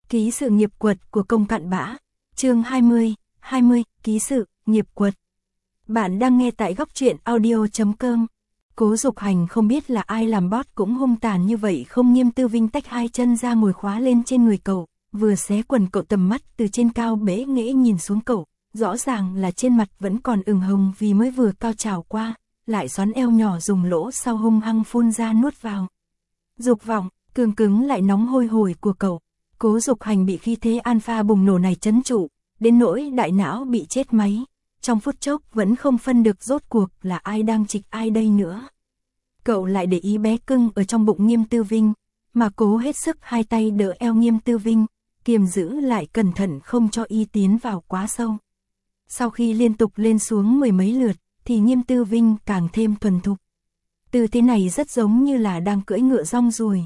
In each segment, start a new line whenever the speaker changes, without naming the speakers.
Ký sự nghiệp quật của công cặn bã. Chương 20, ký sự, nghiệp quật. Bạn đang nghe tại góc truyện audio.com. Cố Dục Hành không biết là ai làm bot cũng hung tàn như vậy không. Nghiêm Tư Vinh tách hai chân ra ngồi khóa lên trên người cậu, vừa xé quần cậu, tầm mắt từ trên cao bẽ nghễ nhìn xuống cậu, rõ ràng là trên mặt vẫn còn ửng hồng vì mới vừa cao trào qua, lại xoắn eo nhỏ dùng lỗ sau hung hăng phun ra nuốt vào. Dục vọng, cương cứng lại nóng hôi hổi của cậu. Cố Dục Hành bị khí thế alpha bùng nổ này trấn trụ, đến nỗi đại não bị chết máy. Trong phút chốc vẫn không phân được rốt cuộc là ai đang trịch ai đây nữa. Cậu lại để ý bé cưng ở trong bụng Nghiêm Tư Vinh, mà cố hết sức hai tay đỡ eo Nghiêm Tư Vinh, kiềm giữ lại cẩn thận không cho y tiến vào quá sâu. Sau khi liên tục lên xuống mười mấy lượt, thì Nghiêm Tư Vinh càng thêm thuần thục. Tư thế này rất giống như là đang cưỡi ngựa rong ruồi.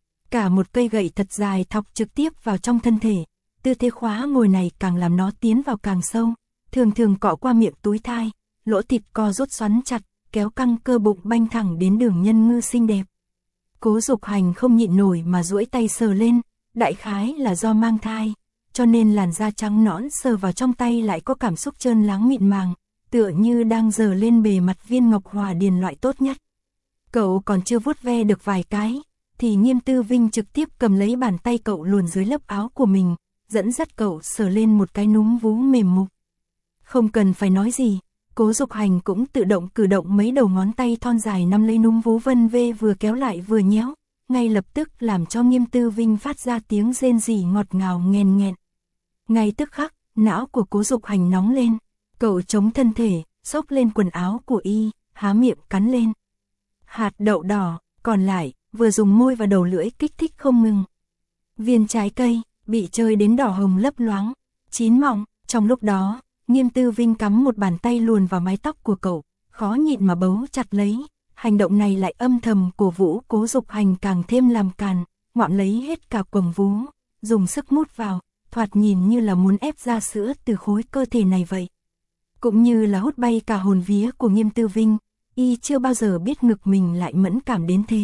Cả một cây gậy thật dài thọc trực tiếp vào trong thân thể, tư thế khóa ngồi này càng làm nó tiến vào càng sâu, thường thường cọ qua miệng túi thai, lỗ thịt co rút xoắn chặt, kéo căng cơ bụng banh thẳng đến đường nhân ngư xinh đẹp. Cố Dục Hành không nhịn nổi mà duỗi tay sờ lên, đại khái là do mang thai, cho nên làn da trắng nõn sờ vào trong tay lại có cảm xúc trơn láng mịn màng, tựa như đang sờ lên bề mặt viên ngọc hòa điền loại tốt nhất. Cậu còn chưa vuốt ve được vài cái, thì Nghiêm Tư Vinh trực tiếp cầm lấy bàn tay cậu luồn dưới lớp áo của mình, dẫn dắt cậu sờ lên một cái núm vú mềm mục. Không cần phải nói gì, Cố Dục Hành cũng tự động cử động mấy đầu ngón tay thon dài nắm lấy núm vú vân vê, vừa kéo lại vừa nhéo, ngay lập tức làm cho Nghiêm Tư Vinh phát ra tiếng rên rỉ ngọt ngào nghèn nghẹn. Ngay tức khắc, não của Cố Dục Hành nóng lên, cậu chống thân thể, xốc lên quần áo của y, há miệng cắn lên. Hạt đậu đỏ, còn lại, vừa dùng môi và đầu lưỡi kích thích không ngừng. Viên trái cây, bị chơi đến đỏ hồng lấp loáng, chín mọng. Trong lúc đó, Nghiêm Tư Vinh cắm một bàn tay luồn vào mái tóc của cậu, khó nhịn mà bấu chặt lấy. Hành động này lại âm thầm cổ vũ Cố Dục Hành càng thêm làm càn, ngoạm lấy hết cả quầng vú, dùng sức mút vào, thoạt nhìn như là muốn ép ra sữa từ khối cơ thể này vậy. Cũng như là hút bay cả hồn vía của Nghiêm Tư Vinh, y chưa bao giờ biết ngực mình lại mẫn cảm đến thế.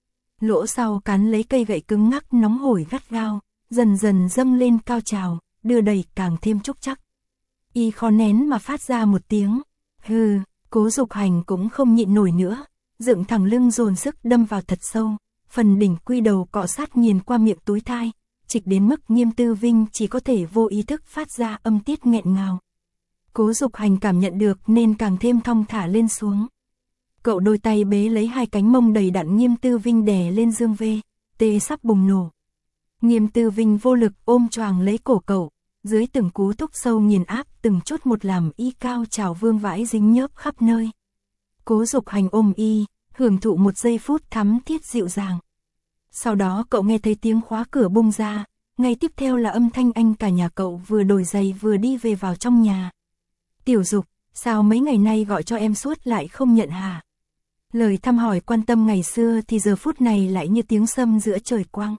Lỗ sau cắn lấy cây gậy cứng ngắc nóng hổi gắt gao, dần dần dâng lên cao trào, đưa đẩy càng thêm trúc chắc. Y khó nén mà phát ra một tiếng hừ. Cố Dục Hành cũng không nhịn nổi nữa, dựng thẳng lưng dồn sức đâm vào thật sâu, phần đỉnh quy đầu cọ sát nghiền qua miệng túi thai, trịch đến mức Nghiêm Tư Vinh chỉ có thể vô ý thức phát ra âm tiết nghẹn ngào. Cố Dục Hành cảm nhận được nên càng thêm thong thả lên xuống. Cậu đôi tay bế lấy hai cánh mông đầy đặn Nghiêm Tư Vinh đè lên dương vê, tê sắp bùng nổ. Nghiêm Tư Vinh vô lực ôm choàng lấy cổ cậu, dưới từng cú thúc sâu nghiền áp từng chút một làm y cao trào vương vãi dính nhớp khắp nơi. Cố Dục Hành ôm y, hưởng thụ một giây phút thắm thiết dịu dàng. Sau đó cậu nghe thấy tiếng khóa cửa bung ra, ngay tiếp theo là âm thanh anh cả nhà cậu vừa đổi giày vừa đi về vào trong nhà. Tiểu Dục, sao mấy ngày nay gọi cho em suốt lại không nhận hả? Lời thăm hỏi quan tâm ngày xưa thì giờ phút này lại như tiếng sấm giữa trời quang.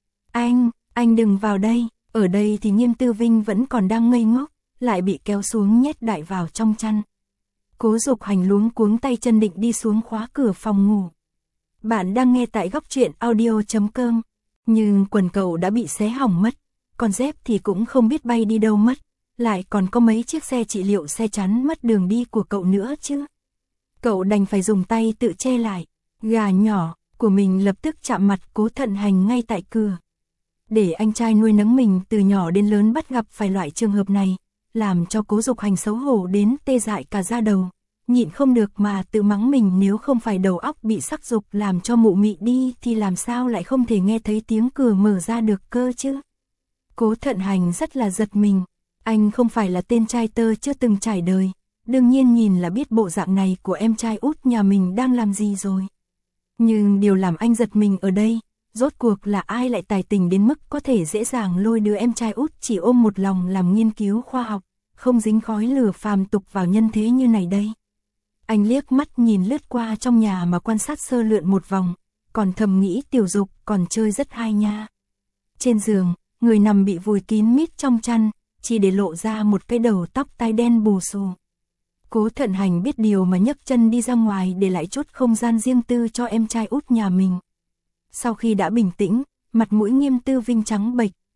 Anh đừng vào đây. Ở đây thì Nghiêm Tư Vinh vẫn còn đang ngây ngốc, lại bị kéo xuống nhét đại vào trong chăn. Cố Dục Hành luống cuống tay chân định đi xuống khóa cửa phòng ngủ. Bạn đang nghe tại góc truyện audio.com. Nhưng quần cậu đã bị xé hỏng mất, còn dép thì cũng không biết bay đi đâu mất, lại còn có mấy chiếc xe trị liệu xe chắn mất đường đi của cậu nữa chứ. Cậu đành phải dùng tay tự che lại, gà nhỏ của mình lập tức chạm mặt Cố Thận Hành ngay tại cửa. Để anh trai nuôi nấng mình từ nhỏ đến lớn bắt gặp phải loại trường hợp này, làm cho Cố Dục Hành xấu hổ đến tê dại cả da đầu, nhịn không được mà tự mắng mình, nếu không phải đầu óc bị sắc dục làm cho mụ mị đi thì làm sao lại không thể nghe thấy tiếng cửa mở ra được cơ chứ. Cố Thận Hành rất là giật mình, anh không phải là tên trai tơ chưa từng trải đời, đương nhiên nhìn là biết bộ dạng này của em trai út nhà mình đang làm gì rồi. Nhưng điều làm anh giật mình ở đây, rốt cuộc là ai lại tài tình đến mức có thể dễ dàng lôi đứa em trai út chỉ ôm một lòng làm nghiên cứu khoa học, không dính khói lửa phàm tục vào nhân thế như này đây. Anh liếc mắt nhìn lướt qua trong nhà mà quan sát sơ lượn một vòng, còn thầm nghĩ Tiểu Dục còn chơi rất hay nha. Trên giường, người nằm bị vùi kín mít trong chăn, chỉ để lộ ra một cái đầu tóc tai đen bù xù. Cố Thận Hành biết điều mà nhấc chân đi ra ngoài để lại chút không gian riêng tư cho em trai út nhà mình. Sau khi đã bình tĩnh, mặt mũi Nghiêm Tư Vinh trắng bệch,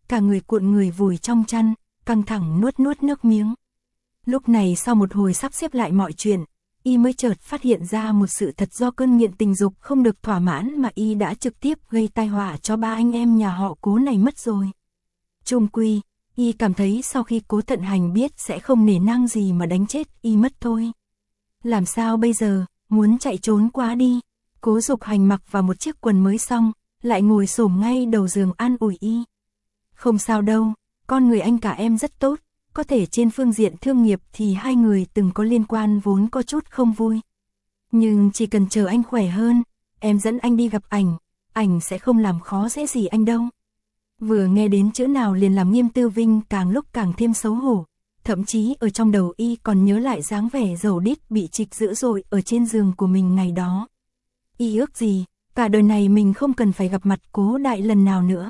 cả người cuộn người vùi trong chăn, căng thẳng nuốt nuốt nước miếng. Lúc này sau một hồi sắp xếp lại mọi chuyện, y mới chợt phát hiện ra một sự thật, do cơn nghiện tình dục không được thỏa mãn mà y đã trực tiếp gây tai họa cho ba anh em nhà họ Cố này mất rồi. Chung quy, y cảm thấy sau khi Cố Thận Hành biết sẽ không nể nang gì mà đánh chết y mất thôi. Làm sao bây giờ, muốn chạy trốn quá đi. Cố Dục Hành mặc vào một chiếc quần mới xong, lại ngồi xổm ngay đầu giường an ủi y. Không sao đâu, con người anh cả em rất tốt, có thể trên phương diện thương nghiệp thì hai người từng có liên quan vốn có chút không vui. Nhưng chỉ cần chờ anh khỏe hơn, em dẫn anh đi gặp ảnh sẽ không làm khó dễ gì anh đâu. Vừa nghe đến chữ nào liền làm Nghiêm Tư Vinh càng lúc càng thêm xấu hổ, thậm chí ở trong đầu y còn nhớ lại dáng vẻ dầu đít bị trịch dữ dội ở trên giường của mình ngày đó. Y ước gì, cả đời này mình không cần phải gặp mặt Cố Đại lần nào nữa.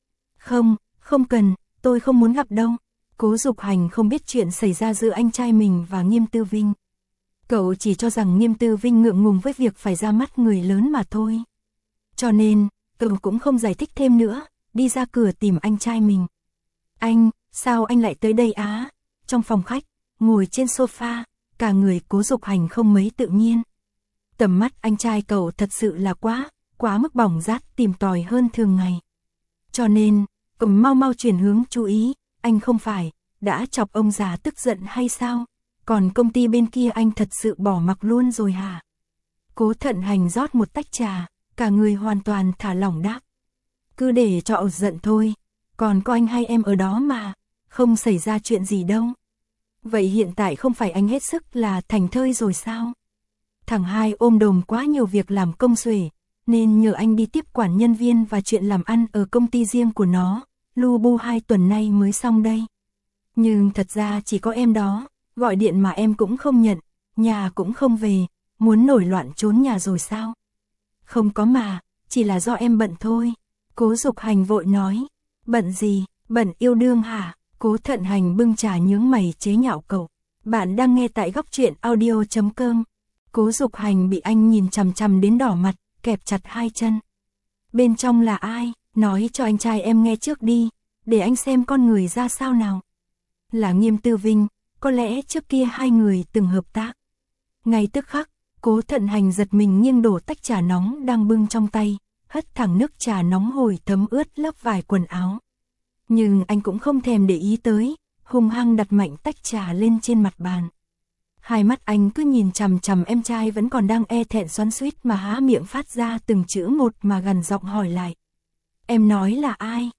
Không cần, tôi không muốn gặp đâu. Cố Dục Hành không biết chuyện xảy ra giữa anh trai mình và Nghiêm Tư Vinh. Cậu chỉ cho rằng Nghiêm Tư Vinh ngượng ngùng với việc phải ra mắt người lớn mà thôi. Cho nên, cậu cũng không giải thích thêm nữa, đi ra cửa tìm anh trai mình. Anh, sao anh lại tới đây á? Trong phòng khách, ngồi trên sofa, cả người Cố Dục Hành không mấy tự nhiên. Tầm mắt anh trai cậu thật sự là quá mức bỏng rát tìm tòi hơn thường ngày. Cho nên, cậu mau chuyển hướng chú ý, anh không phải đã chọc ông già tức giận hay sao? Còn công ty bên kia anh thật sự bỏ mặc luôn rồi hả? Cố Thận Hành rót một tách trà, cả người hoàn toàn thả lỏng đáp. Cứ để cho ột giận thôi, còn có anh hay em ở đó mà, không xảy ra chuyện gì đâu. Vậy hiện tại không phải anh hết sức là thành thơi rồi sao? Thằng hai ôm đồm quá nhiều việc làm công xuể, nên nhờ anh đi tiếp quản nhân viên và chuyện làm ăn ở công ty riêng của nó, lu bu 2 tuần nay mới xong đây. Nhưng thật ra chỉ có em đó, gọi điện mà em cũng không nhận, nhà cũng không về, muốn nổi loạn trốn nhà rồi sao? Không có mà, chỉ là do em bận thôi. Cố Dục Hành vội nói, bận gì, bận yêu đương hả? Cố Thận Hành bưng trà nhướng mày chế nhạo cậu. Bạn đang nghe tại góc truyện audio.com. Cố Dục Hành bị anh nhìn chằm chằm đến đỏ mặt, kẹp chặt hai chân. Bên trong là ai? Nói cho anh trai em nghe trước đi, để anh xem con người ra sao nào. Là Nghiêm Tư Vinh, có lẽ trước kia hai người từng hợp tác. Ngay tức khắc, Cố Thận Hành giật mình nghiêng đổ tách trà nóng đang bưng trong tay, hất thẳng nước trà nóng hổi thấm ướt lớp vải quần áo. Nhưng anh cũng không thèm để ý tới, hung hăng đặt mạnh tách trà lên trên mặt bàn. Hai mắt anh cứ nhìn chằm chằm em trai vẫn còn đang e thẹn xoắn xuýt mà há miệng phát ra từng chữ một mà gằn giọng hỏi lại. Em nói là ai?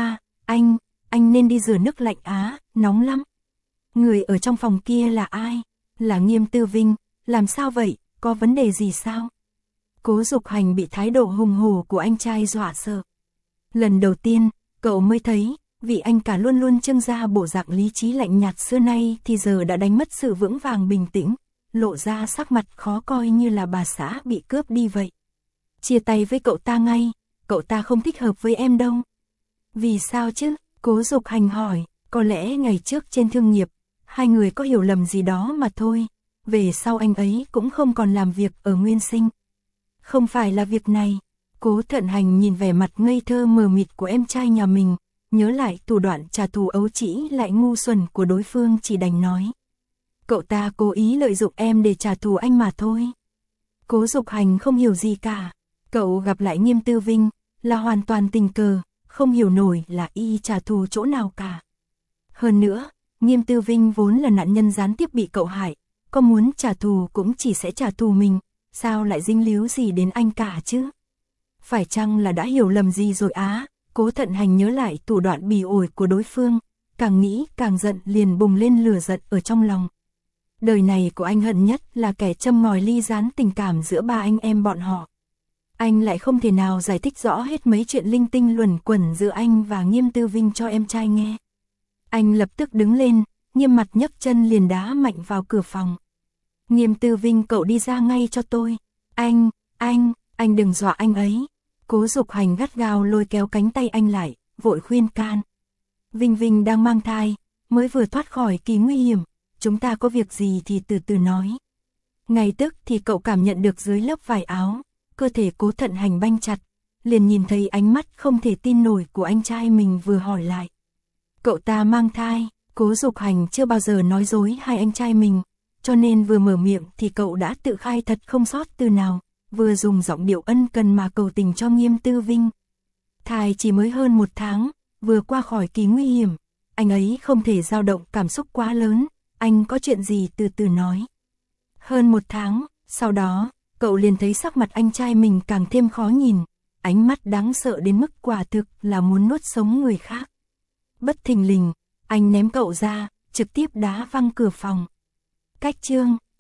Anh nên đi rửa nước lạnh á, nóng lắm. Người ở trong phòng kia là ai? Là Nghiêm Tư Vinh, làm sao vậy, có vấn đề gì sao? Cố Dục Hành bị thái độ hùng hổ của anh trai dọa sợ. Lần đầu tiên, cậu mới thấy, vị anh cả luôn luôn trưng ra bộ dạng lý trí lạnh nhạt xưa nay thì giờ đã đánh mất sự vững vàng bình tĩnh, lộ ra sắc mặt khó coi như là bà xã bị cướp đi vậy. Chia tay với cậu ta ngay, cậu ta không thích hợp với em đâu. Vì sao chứ? Cố Dục Hành hỏi, có lẽ ngày trước trên thương nghiệp, hai người có hiểu lầm gì đó mà thôi, về sau anh ấy cũng không còn làm việc ở Nguyên Sinh. Không phải là việc này. Cố Thận Hành nhìn vẻ mặt ngây thơ mờ mịt của em trai nhà mình, nhớ lại thủ đoạn trả thù ấu trĩ lại ngu xuẩn của đối phương, chỉ đành nói. Cậu ta cố ý lợi dụng em để trả thù anh mà thôi. Cố Dục Hành không hiểu gì cả. Cậu gặp lại Nghiêm Tư Vinh là hoàn toàn tình cờ, không hiểu nổi là y trả thù chỗ nào cả. Hơn nữa, Nghiêm Tư Vinh vốn là nạn nhân gián tiếp bị cậu hại, có muốn trả thù cũng chỉ sẽ trả thù mình, sao lại dính líu gì đến anh cả chứ? Phải chăng là đã hiểu lầm gì rồi á? Cố Thận Hành nhớ lại thủ đoạn bỉ ổi của đối phương, càng nghĩ càng giận, liền bùng lên lửa giận ở trong lòng. Đời này của anh hận nhất là kẻ châm ngòi ly gián tình cảm giữa ba anh em bọn họ. Anh lại không thể nào giải thích rõ hết mấy chuyện linh tinh luẩn quẩn giữa anh và Nghiêm Tư Vinh cho em trai nghe. Anh lập tức đứng lên, nghiêm mặt nhấc chân liền đá mạnh vào cửa phòng. Nghiêm Tư Vinh, cậu đi ra ngay cho tôi. Anh đừng dọa anh ấy. Cố Dục Hành gắt gao lôi kéo cánh tay anh lại, vội khuyên can. Vinh Vinh đang mang thai, mới vừa thoát khỏi kỳ nguy hiểm, chúng ta có việc gì thì từ từ nói. Ngay tức thì cậu cảm nhận được dưới lớp vải áo, cơ thể Cố Thận Hành banh chặt, liền nhìn thấy ánh mắt không thể tin nổi của anh trai mình vừa hỏi lại. Cậu ta mang thai, Cố Dục Hành chưa bao giờ nói dối hai anh trai mình, cho nên vừa mở miệng thì cậu đã tự khai thật không sót từ nào, vừa dùng giọng điệu ân cần mà cầu tình cho Nghiêm Tư Vinh. Thai chỉ mới hơn 1 tháng, vừa qua khỏi kỳ nguy hiểm, anh ấy không thể dao động cảm xúc quá lớn, anh có chuyện gì từ từ nói. Hơn 1 tháng, sau đó, cậu liền thấy sắc mặt anh trai mình càng thêm khó nhìn, ánh mắt đáng sợ đến mức quả thực là muốn nuốt sống người khác. Bất thình lình, anh ném cậu ra, trực tiếp đá văng cửa phòng. Cách chương